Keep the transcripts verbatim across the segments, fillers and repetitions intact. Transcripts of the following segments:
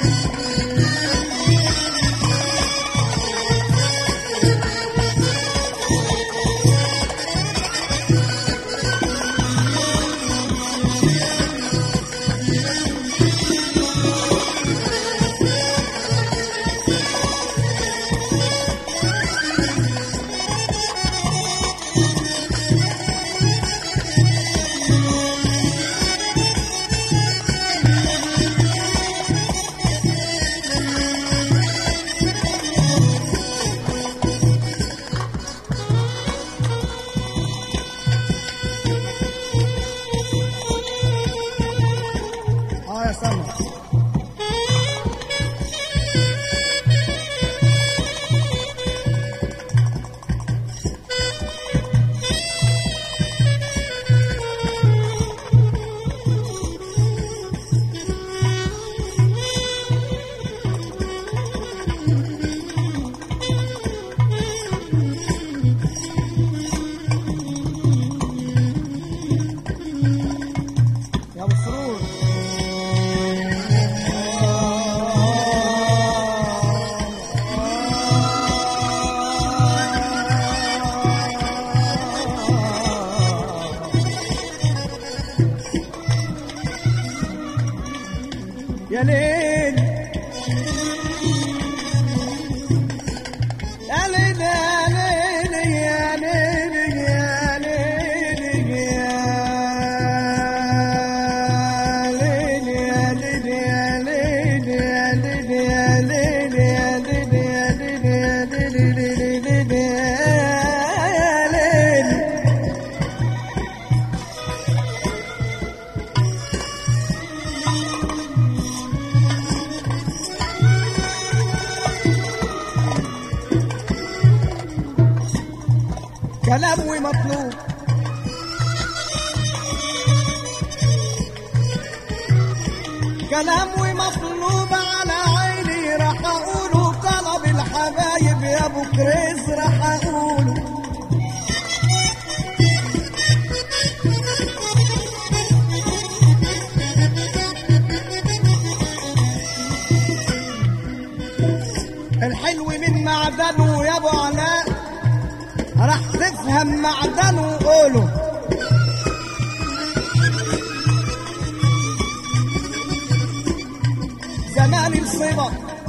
يا ليل يا ليل يا ليل يا ليل يا ليل يا ليل يا ليل يا ليل يا ليل يا ليل يا ليل يا ليل يا ليل كلام ومطلوب كلام ومطلوب على عيني راح اقوله طلب الحبايب يا ابو كريس راح اقوله الحلو من معدنه يا ابو علاء راح تفهم معدنه وقوله زمان الصبا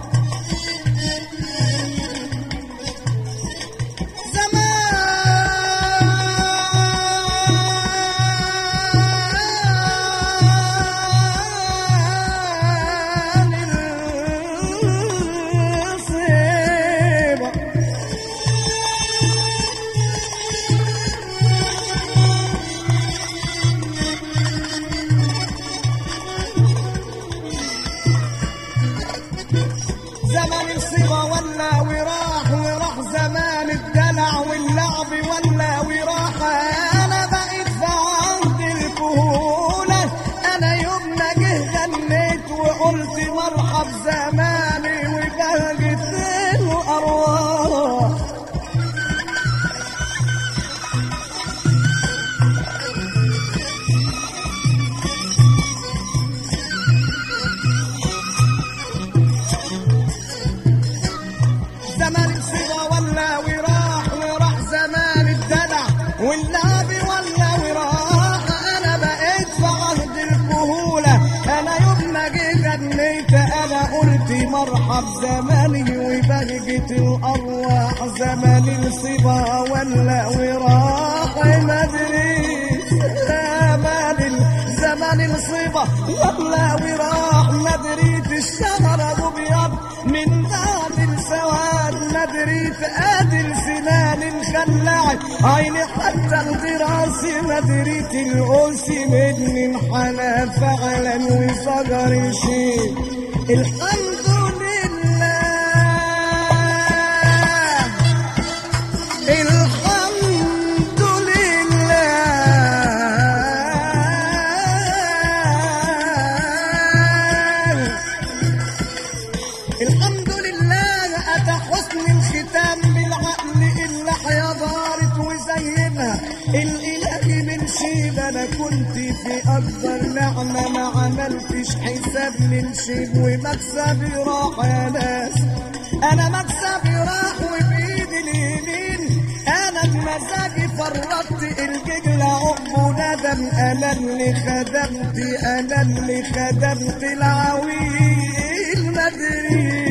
زمان الصبا ولا وراح وراح زمان الدلع واللعب ولا وراح انا بقيت في عهد الكهولة انا يوم ما جه غنيت وقلت مرحب زماني وبهجت له ارواح زمان الصبا ولا وراح وراح زمان الدلع واللعب ولا وراح انا بقيت في عهد الكهولة انا يوم ما جيت غنيت انا قلت مرحب زماني وبهجت الارواح زمان الصبا ولا وراح ما ادريش زمان زمان الصبا ولا وراح ما دريت الشهر ابو ابيض من بعد السواد ما دريت قادر سنان انخلعت عيني حتى الغراس ما دريت القوس مني انحنى فعلا وصغر شيء الحمد لله الحمد لله الحمد لله أتى حسن الختام بالعقل اللحية دارت وزينها الإله من شيب أنا كنت كنت في اكبر نعمة ما عملتش حساب من شيء ومكسبي راح يا ناس. انا مكسبي راح وبايدي اليمين انا بمزاجي فرطت الجيل عقب وندم. انا اللي خدمت انا اللي خدمت العويل مدري.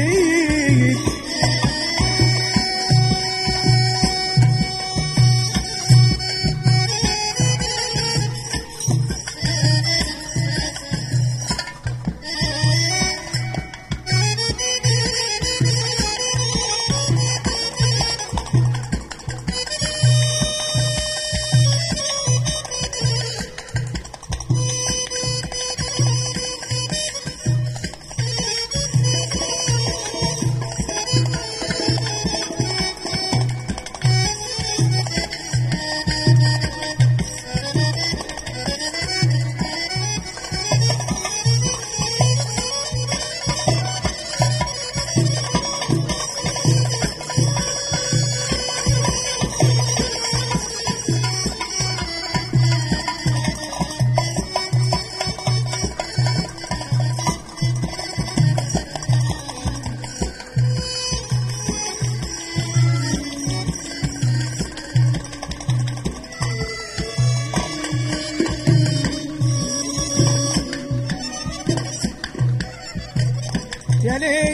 يا ليل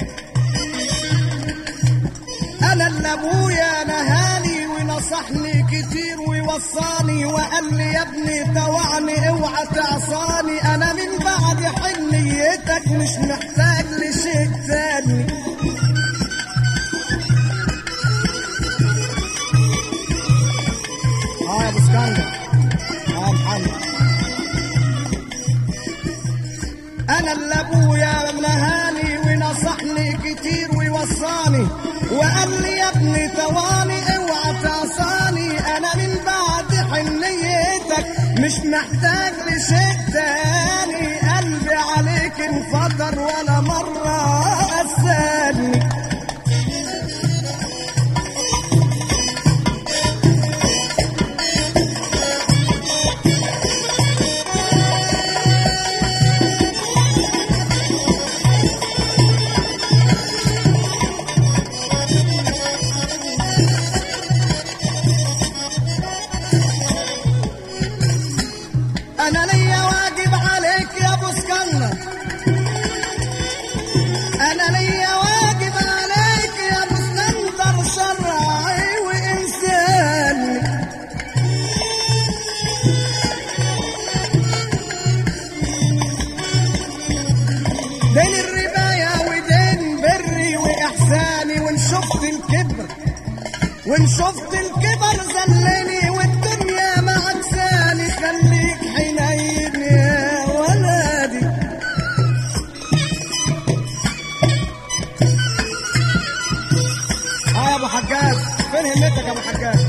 انا اللي ابويا نهاني ونصحني كتير ويوصاني وقال لي يا ابني توعني اوعى تعصاني. انا من بعد حنيتك مش محتاج لشيء تاني. اه يا ابو اسكندر اه محمد انا اللي ابويا نهاني ونصحني كتير ويوصاني وقال لي يا ابني تواني اوعى تعصاني. انا من بعد حنيتك مش محتاج لشيء تاني. قلبي عليك انفطر ولا مرة قساني. أنا ليا واجب عليك يا أبو اسكندر. أنا ليا واجب عليك يا أبو اسكندر شرعي وإنساني. دين الرباية ودين بري وإحساني. وإن شفت الكبر وإن شفت الكبر زلني والدنيا معكساني. خليك حنين يا ولدي. اه يا ابو حجاج فين همتك يا ابو حجاج؟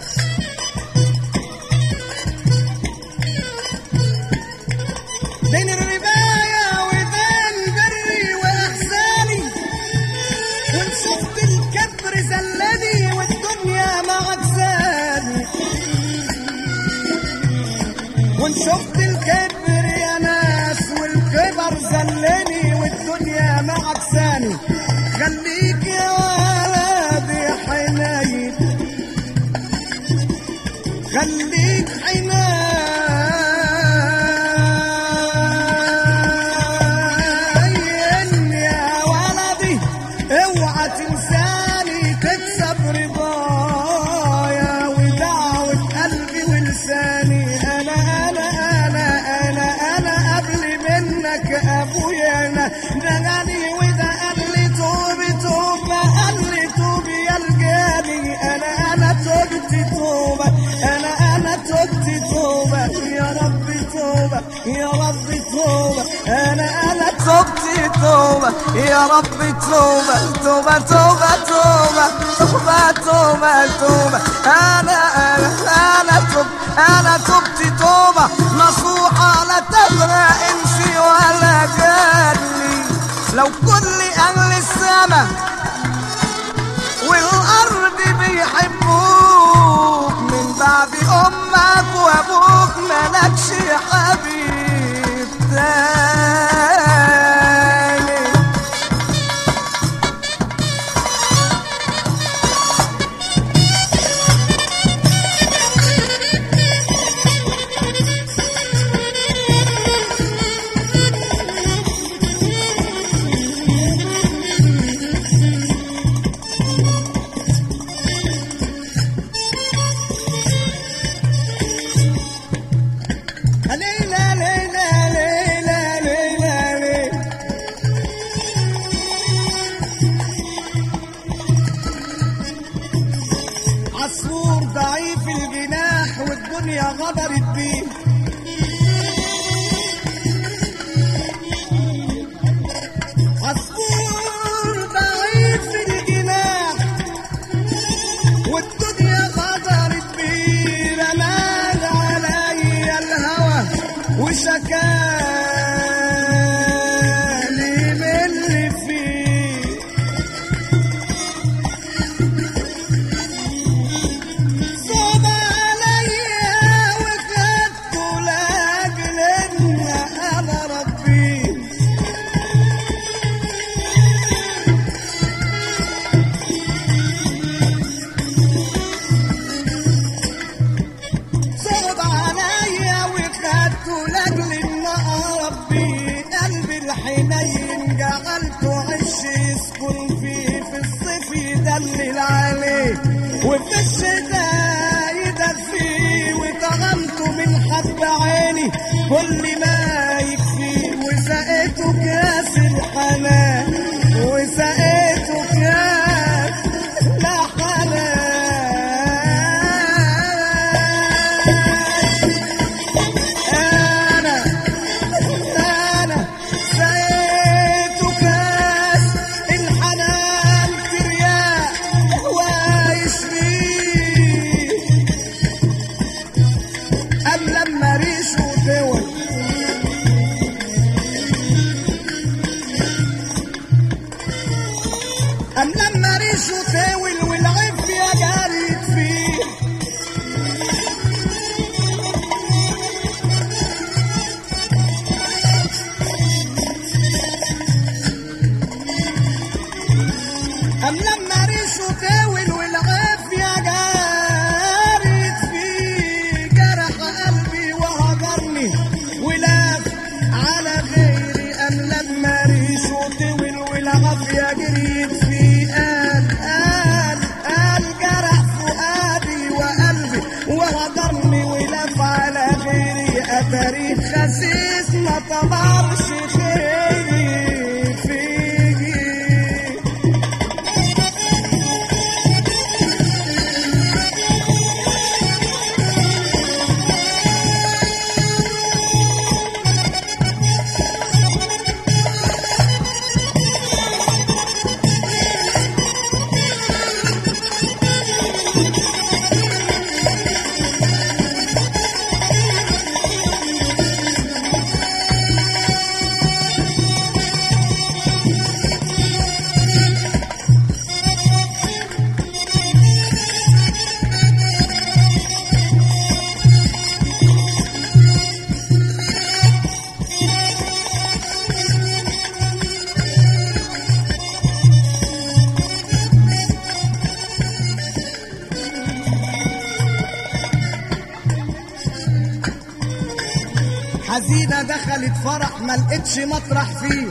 دين الرباية ودين بري واحساني. وان شفت الكبر زلني والدنيا معكساني. وان شفت الكبر يا ناس والكبر زلني والدنيا معكساني. خليك يا ولدي حنين خليك حنين يا ولدي. اوعى تنساني تكسب رضايا ودعوة قلبي ولساني. انا انا انا انا انا قبل منك ابويا انا دغني وده قال لي توبي توبه قال لي توبي يا الجاني. انا انا تبت توبه انا انا تبت توبه يا ربي توبه يا ربي توبه. انا انا تبت توبه يا ربي توبه توبه توبه توبه توبه توبه توبه. انا انا انا تب انا تبت توبه نصوحه لا تبرأ انسي ولا جاني. لو كل اهل السما والارض بيحبوك من بعد امك وابوك مالكش حبيب تاني. عصفور ضعيف الجناح والدنيا غدرت بيه، عصفور ضعيف الجناح والدنيا غدرت بيه، رمال علي الهوى وشكالي من اللي فيه، صعب عليا وخدته لاجل ان انا ربيه، صعب عليا وخدته لاجل ان اربيه، قلبي الحنين جعلته عش يسكن فيه، في الصيف يدلل عليه وفي الشتاء يدفيه، وطغمته من حب عيني كل ما يكفيه، وسقيته كاس الحنان وسقيته كاس الحنان. انا انا سقيته كاس الحنان كرياء ويشريه، قام لما ريشه طول قام لما ريشه طول والعافية جريت فيه، قام لما ريشه طول والعافية جريت فيه، جرح قلبي وهجرني ولف على غيري، قام لما ريشه طول والعافية جريت فيه، قال قال قال جرح فؤادي وقلبي وهجرني ولف على غيري، أتاريخ خسيس ما طمرش خيري فيه. حزينة دخلت فرح ما لقتش مطرح فيه،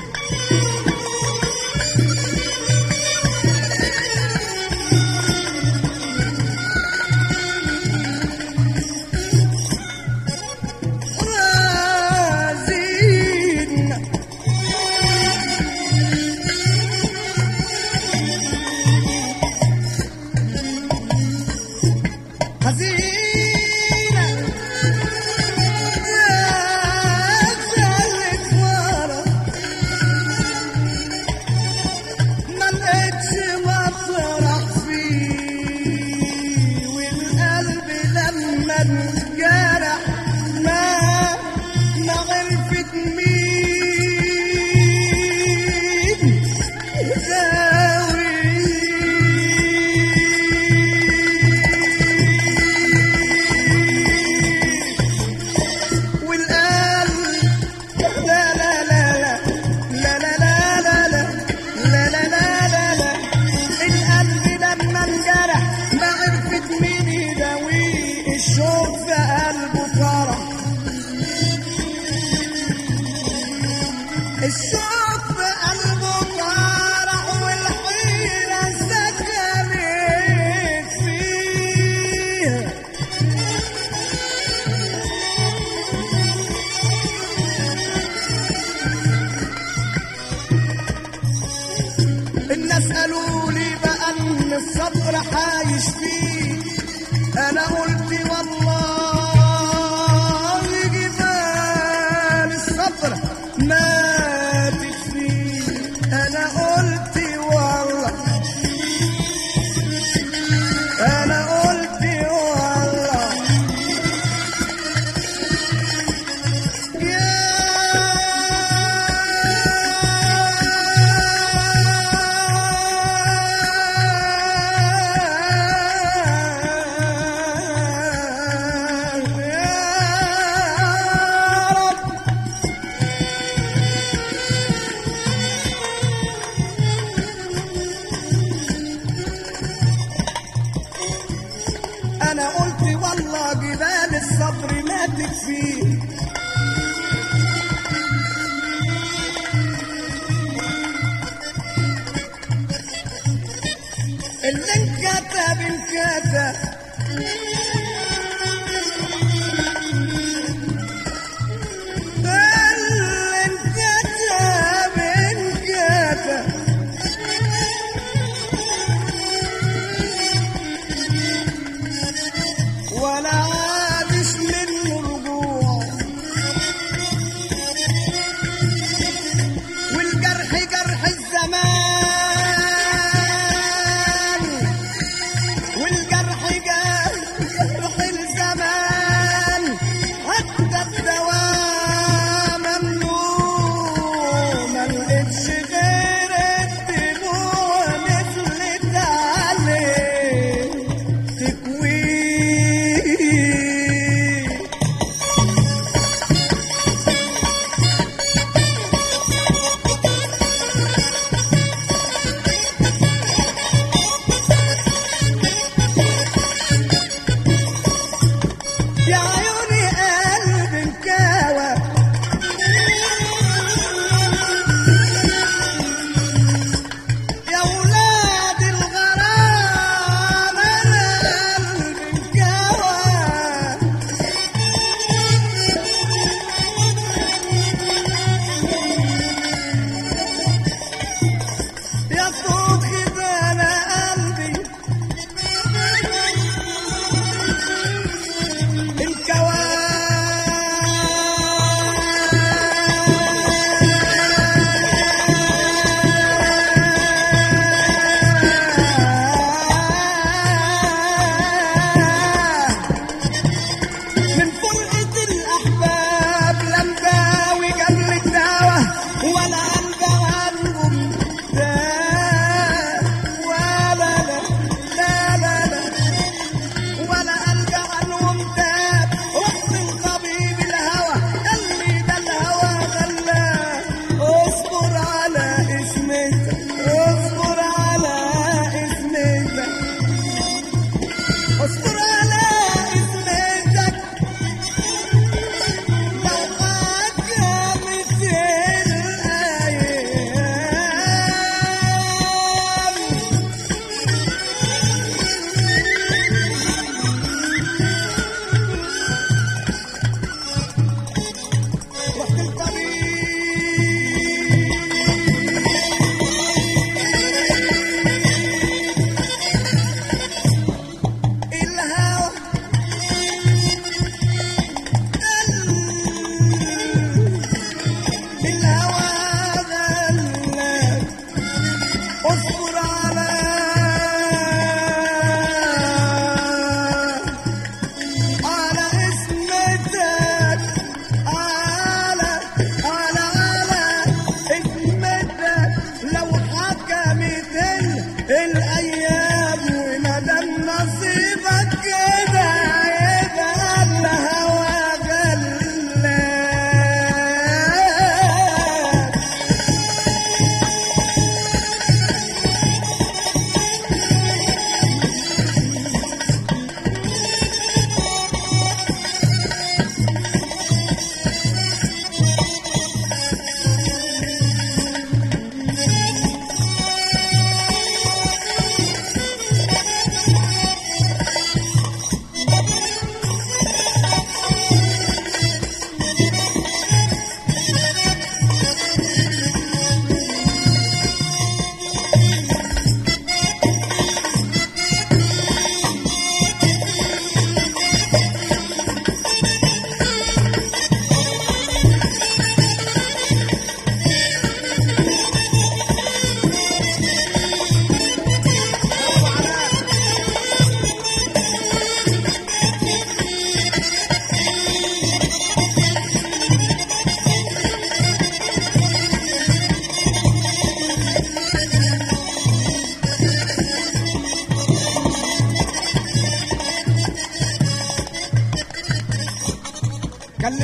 حزينة حزينة دخلت فرح الناس قالوا لي بقى ان الصبر عايش فيه، انا قلت والله جبال الصبر ماتت فيه، انا قلت والله انا قلت والله يا أنا قلت والله جبال الصبر ماتت فيه، اللي انكتب انكتب اللي انكتب انكتب ولا عادش منه رجوع، والجرح جرح الزمان، والجرح جرح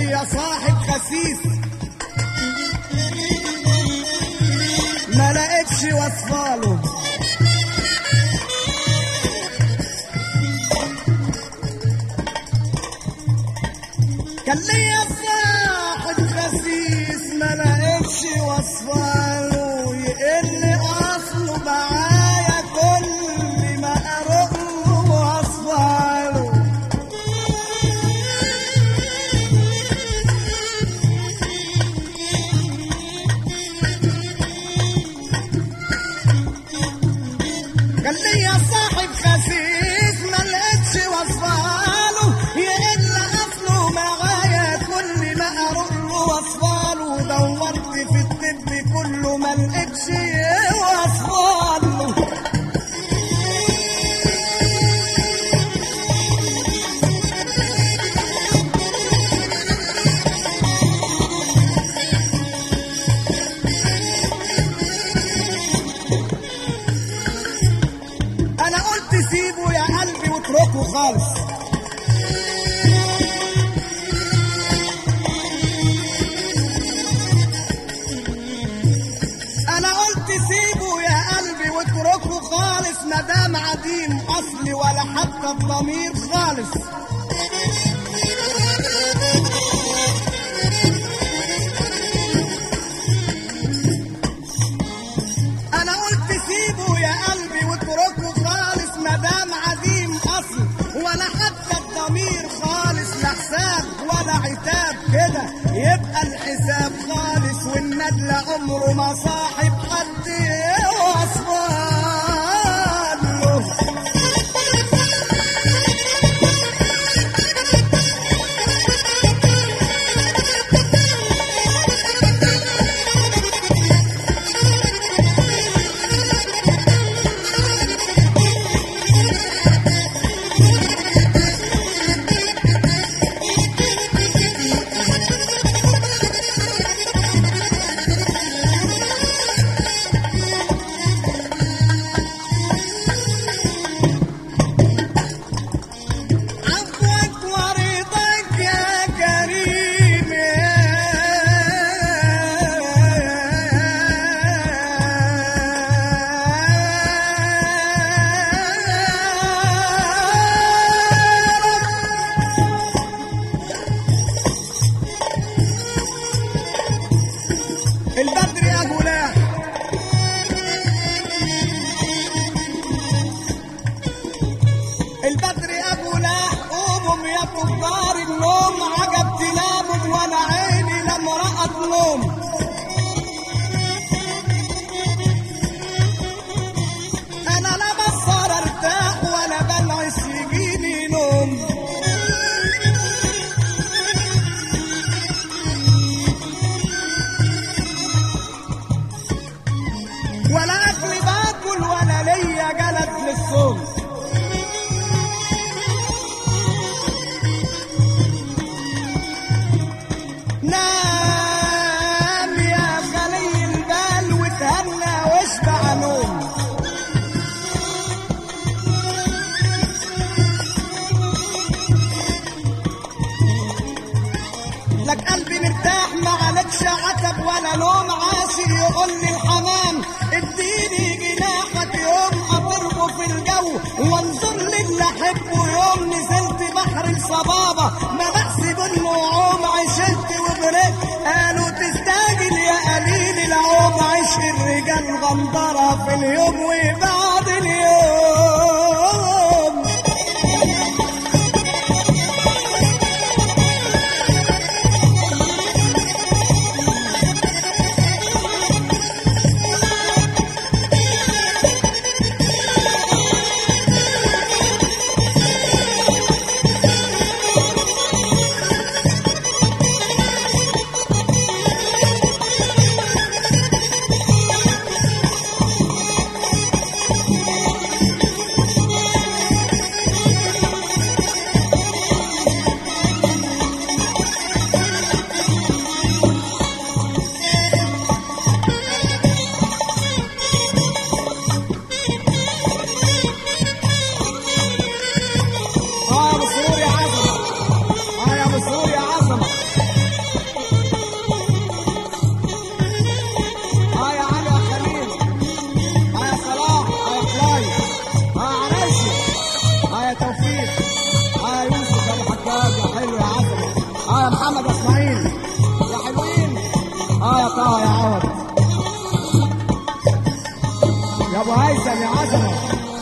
ليا صاحب خسيس ما لقيتش وصفاله، كان ليا صاحب خسيس ما لقيتش وصفاله، يقل اصله معايا كل ما اروح له وصفاله. كان ليا صاحب خسيس ما لقيتش وصفاله، يقل اصله معايا كل ما اروح له وصفاله. دورت في الطب كله ما لقيتش وصفاله. انا قلت سيبه يا قلبي واتركه خالص، انا قلت سيبه يا قلبي واتركه خالص، مدام عديم اصلي ولا حتى الضمير خالص. انا قلت سيبه يا قلبي واتركه خالص، مدام عديم اصل ولا حتى الضمير خالص. لا حساب ولا عتاب كده يبقى الحساب خالص، والندل عمره ما صاحب حد وصفاله. عفوك ورضاك يا كريم، البدر يا جلاح البدر يا جلاح، قوموا يا كبار النوم، عجب تناموا وانا عيني لما رأت نوم. انا لا بصر ارتاح ولا بنعس يجيني نوم، ولا اكل باكل ولا ليا جلد للصوم. نام يا خلي البال وتهنى واشبع نوم، لك قلبي مرتاح ما عليكش عتب ولا نوم. عاشق يقول لي الحمام اديني جناحك يوم اطربه في الجو، وانظر للي احبه يوم نزلت بحر الصبابه، ما بحسب النعوم عشت وغرقت. قالوا تستاجل يا قليل العوم، عيش الرجال غندره في اليوم وبعد اليوم. اه يا طه يا عوض، يا ابو هيثم يا عظمه.